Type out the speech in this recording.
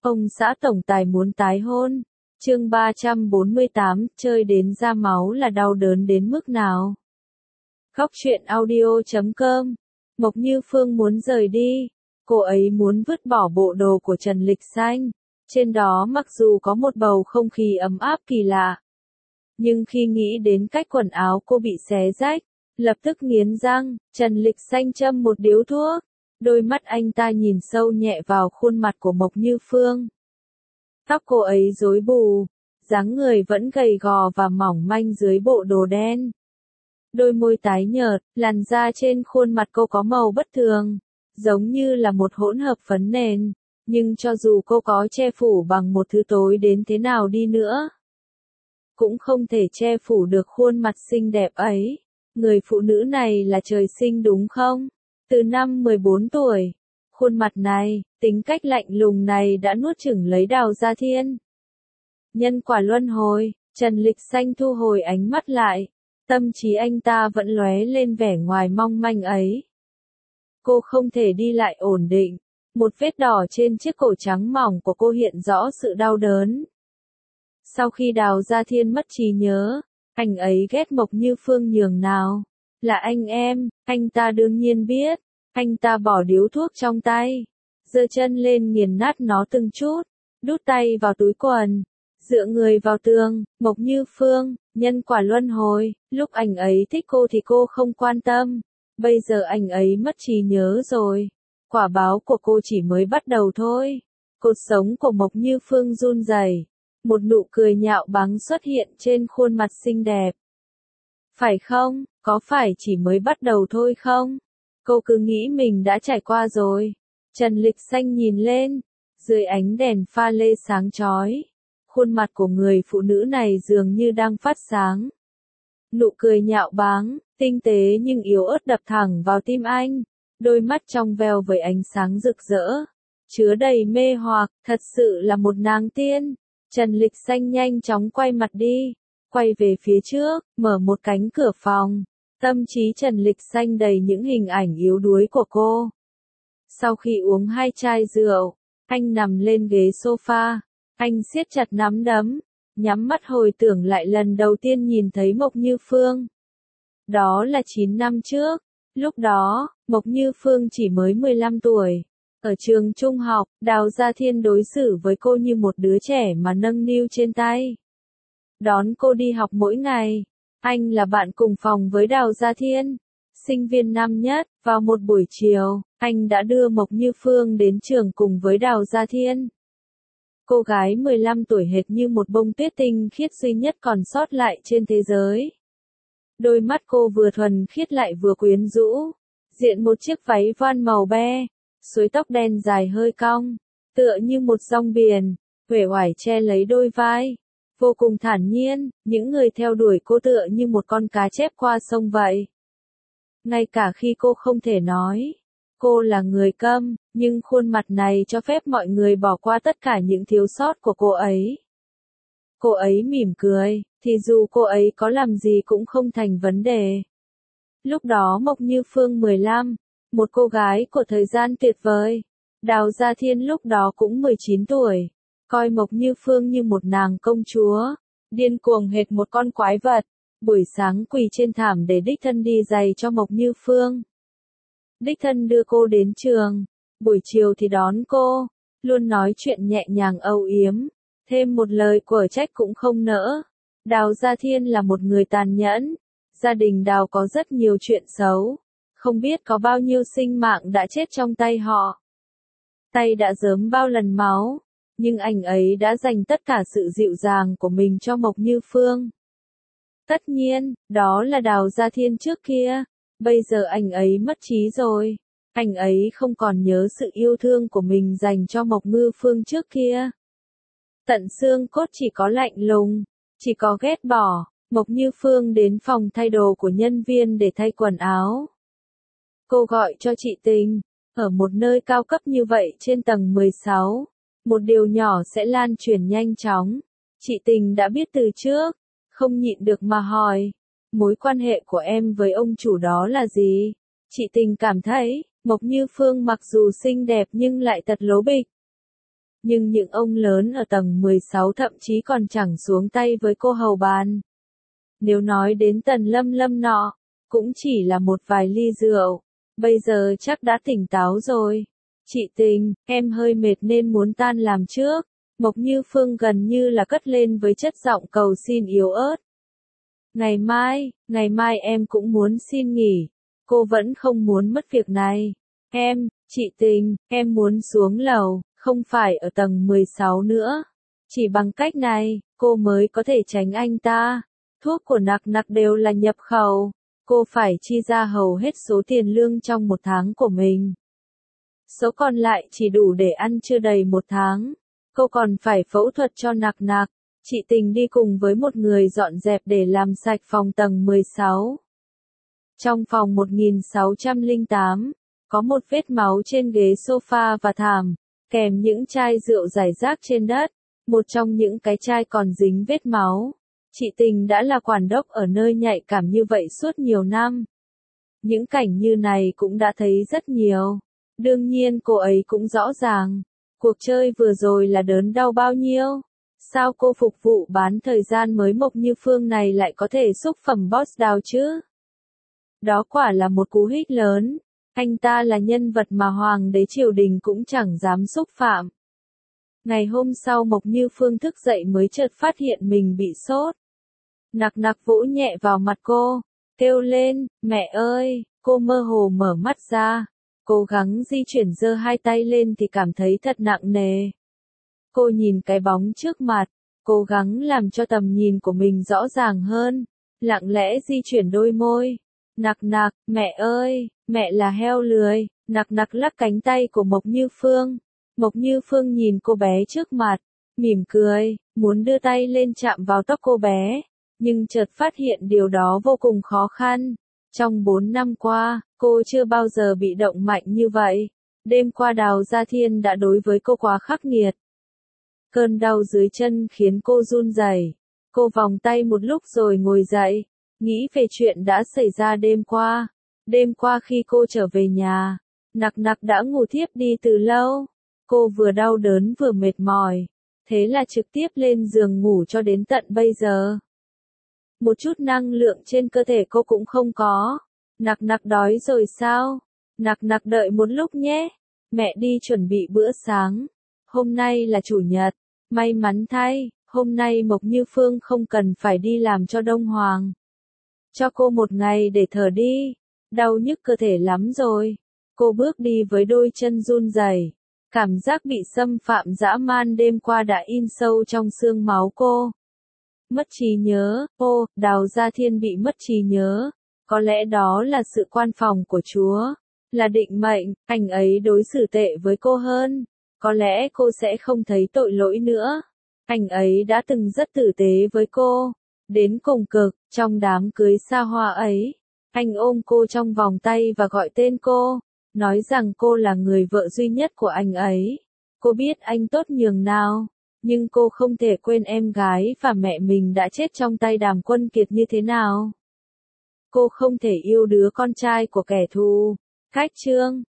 Ông xã tổng tài muốn tái hôn. Chương 348, chơi đến ra máu là đau đớn đến mức nào? Góc truyện audio.com. Mộc Như Phương muốn rời đi. Cô ấy muốn vứt bỏ bộ đồ của Trần Lịch Xanh. Trên đó mặc dù có một bầu không khí ấm áp kỳ lạ. Nhưng khi nghĩ đến cách quần áo cô bị xé rách, lập tức nghiến răng, Trần Lịch Xanh châm một điếu thuốc. Đôi mắt anh ta nhìn sâu nhẹ vào khuôn mặt của Mộc Như Phương. Tóc cô ấy rối bù, dáng người vẫn gầy gò và mỏng manh dưới bộ đồ đen. Đôi môi tái nhợt, làn da trên khuôn mặt cô có màu bất thường, giống như là một hỗn hợp phấn nền, nhưng cho dù cô có che phủ bằng một thứ tối đến thế nào đi nữa, cũng không thể che phủ được khuôn mặt xinh đẹp ấy. Người phụ nữ này là trời sinh đúng không? Từ năm 14 tuổi, khuôn mặt này, tính cách lạnh lùng này đã nuốt chửng lấy Đào Gia Thiên. Nhân quả luân hồi, Trần Lịch Xanh thu hồi ánh mắt lại, tâm trí anh ta vẫn lóe lên vẻ ngoài mong manh ấy. Cô không thể đi lại ổn định, một vết đỏ trên chiếc cổ trắng mỏng của cô hiện rõ sự đau đớn. Sau khi Đào Gia Thiên mất trí nhớ, anh ấy ghét Mộc Như Phương nhường nào. Là anh em, anh ta đương nhiên biết. Anh ta bỏ điếu thuốc trong tay, giơ chân lên nghiền nát nó từng chút, đút tay vào túi quần, dựa người vào tường. Mộc Như Phương, nhân quả luân hồi, lúc anh ấy thích cô thì cô không quan tâm, bây giờ anh ấy mất trí nhớ rồi, quả báo của cô chỉ mới bắt đầu thôi. Cột sống của Mộc Như Phương run rẩy, một nụ cười nhạo báng xuất hiện trên khuôn mặt xinh đẹp. Phải không, có phải chỉ mới bắt đầu thôi không? Cô cứ nghĩ mình đã trải qua rồi. Trần Lịch Xanh nhìn lên, dưới ánh đèn pha lê sáng chói, khuôn mặt của người phụ nữ này dường như đang phát sáng. Nụ cười nhạo báng, tinh tế nhưng yếu ớt đập thẳng vào tim anh, đôi mắt trong veo với ánh sáng rực rỡ, chứa đầy mê hoặc, thật sự là một nàng tiên. Trần Lịch Xanh nhanh chóng quay mặt đi, quay về phía trước, mở một cánh cửa phòng. Tâm trí Trần Lịch Xanh đầy những hình ảnh yếu đuối của cô. Sau khi uống 2 chai rượu, anh nằm lên ghế sofa, anh siết chặt nắm đấm, nhắm mắt hồi tưởng lại lần đầu tiên nhìn thấy Mộc Như Phương. Đó là 9 năm trước, lúc đó, Mộc Như Phương chỉ mới 15 tuổi. Ở trường trung học, Đào Gia Thiên đối xử với cô như một đứa trẻ mà nâng niu trên tay. Đón cô đi học mỗi ngày. Anh là bạn cùng phòng với Đào Gia Thiên, sinh viên năm nhất. Vào một buổi chiều, anh đã đưa Mộc Như Phương đến trường cùng với Đào Gia Thiên. Cô gái 15 tuổi hệt như một bông tuyết tinh khiết duy nhất còn sót lại trên thế giới. Đôi mắt cô vừa thuần khiết lại vừa quyến rũ, diện một chiếc váy voan màu be, suối tóc đen dài hơi cong, tựa như một dòng biển, uể oải che lấy đôi vai. Vô cùng thản nhiên, những người theo đuổi cô tựa như một con cá chép qua sông vậy. Ngay cả khi cô không thể nói, cô là người câm, nhưng khuôn mặt này cho phép mọi người bỏ qua tất cả những thiếu sót của cô ấy. Cô ấy mỉm cười, thì dù cô ấy có làm gì cũng không thành vấn đề. Lúc đó Mộc Như Phương 15, một cô gái của thời gian tuyệt vời. Đào Gia Thiên lúc đó cũng 19 tuổi. Coi Mộc Như Phương như một nàng công chúa, điên cuồng hệt một con quái vật. Buổi sáng quỳ trên thảm để đích thân đi giày cho Mộc Như Phương. Đích thân đưa cô đến trường, buổi chiều thì đón cô, luôn nói chuyện nhẹ nhàng âu yếm, thêm một lời quở trách cũng không nỡ. Đào Gia Thiên là một người tàn nhẫn, gia đình Đào có rất nhiều chuyện xấu, không biết có bao nhiêu sinh mạng đã chết trong tay họ. Tay đã rớm bao lần máu. Nhưng anh ấy đã dành tất cả sự dịu dàng của mình cho Mộc Như Phương. Tất nhiên, đó là Đào Gia Thiên trước kia. Bây giờ anh ấy mất trí rồi. Anh ấy không còn nhớ sự yêu thương của mình dành cho Mộc Như Phương trước kia. Tận xương cốt chỉ có lạnh lùng, chỉ có ghét bỏ. Mộc Như Phương đến phòng thay đồ của nhân viên để thay quần áo. Cô gọi cho chị Tình, ở một nơi cao cấp như vậy trên tầng 16. Một điều nhỏ sẽ lan truyền nhanh chóng. Chị Tình đã biết từ trước, không nhịn được mà hỏi, mối quan hệ của em với ông chủ đó là gì? Chị Tình cảm thấy, Mộc Như Phương mặc dù xinh đẹp nhưng lại thật lố bịch. Nhưng những ông lớn ở tầng 16 thậm chí còn chẳng xuống tay với cô hầu bàn. Nếu nói đến Tần Lâm Lâm nọ, cũng chỉ là một vài ly rượu, bây giờ chắc đã tỉnh táo rồi. Chị Tình, em hơi mệt nên muốn tan làm trước. Mộc Như Phương gần như là cất lên với chất giọng cầu xin yếu ớt. Ngày mai em cũng muốn xin nghỉ. Cô vẫn không muốn mất việc này. Chị Tình, em muốn xuống lầu, không phải ở tầng 16 nữa. Chỉ bằng cách này, cô mới có thể tránh anh ta. Thuốc của Nặc Nặc đều là nhập khẩu. Cô phải chi ra hầu hết số tiền lương trong một tháng của mình. Số còn lại chỉ đủ để ăn chưa đầy một tháng. Cô còn phải phẫu thuật cho Nặc Nặc. Chị Tình đi cùng với một người dọn dẹp để làm sạch phòng tầng 16. Trong phòng 1608, có một vết máu trên ghế sofa và thảm, kèm những chai rượu rải rác trên đất. Một trong những cái chai còn dính vết máu. Chị Tình đã là quản đốc ở nơi nhạy cảm như vậy suốt nhiều năm. Những cảnh như này cũng đã thấy rất nhiều. Đương nhiên cô ấy cũng rõ ràng, cuộc chơi vừa rồi là đớn đau bao nhiêu. Sao cô phục vụ bán thời gian mới Mộc Như Phương này lại có thể xúc phạm boss Đào chứ? Đó quả là một cú hích lớn. Anh ta là nhân vật mà hoàng đế triều đình cũng chẳng dám xúc phạm. Ngày hôm sau Mộc Như Phương thức dậy mới chợt phát hiện mình bị sốt. Nặc Nặc vỗ nhẹ vào mặt cô, kêu lên, mẹ ơi, cô mơ hồ mở mắt ra. Cố gắng di chuyển giơ hai tay lên thì cảm thấy thật nặng nề. Cô nhìn cái bóng trước mặt, cố gắng làm cho tầm nhìn của mình rõ ràng hơn, lặng lẽ di chuyển đôi môi. Nặc Nặc, mẹ ơi, mẹ là heo lười. Nặc Nặc lắc cánh tay của Mộc Như Phương. Mộc Như Phương nhìn cô bé trước mặt, mỉm cười, muốn đưa tay lên chạm vào tóc cô bé, nhưng chợt phát hiện điều đó vô cùng khó khăn. Trong 4 năm qua, cô chưa bao giờ bị động mạnh như vậy. Đêm qua Đào Gia Thiên đã đối với cô quá khắc nghiệt. Cơn đau dưới chân khiến cô run rẩy. Cô vòng tay một lúc rồi ngồi dậy, nghĩ về chuyện đã xảy ra đêm qua. Đêm qua khi cô trở về nhà, Nặc Nặc đã ngủ thiếp đi từ lâu. Cô vừa đau đớn vừa mệt mỏi, thế là trực tiếp lên giường ngủ cho đến tận bây giờ. Một chút năng lượng trên cơ thể cô cũng không có. Nặc Nặc đói rồi sao? Nặc Nặc đợi một lúc nhé. Mẹ đi chuẩn bị bữa sáng. Hôm nay là chủ nhật. May mắn thay, hôm nay Mộc Như Phương không cần phải đi làm cho Đông Hoàng. Cho cô một ngày để thở đi. Đau nhức cơ thể lắm rồi. Cô bước đi với đôi chân run rẩy. Cảm giác bị xâm phạm dã man đêm qua đã in sâu trong xương máu cô. Mất trí nhớ, Đào Gia Thiên bị mất trí nhớ. Có lẽ đó là sự quan phòng của Chúa. Là định mệnh, anh ấy đối xử tệ với cô hơn. Có lẽ cô sẽ không thấy tội lỗi nữa. Anh ấy đã từng rất tử tế với cô. Đến cùng cực, trong đám cưới xa hoa ấy. Anh ôm cô trong vòng tay và gọi tên cô. Nói rằng cô là người vợ duy nhất của anh ấy. Cô biết anh tốt nhường nào. Nhưng cô không thể quên em gái và mẹ mình đã chết trong tay Đàm Quân Kiệt như thế nào. Cô không thể yêu đứa con trai của kẻ thù. Cách chương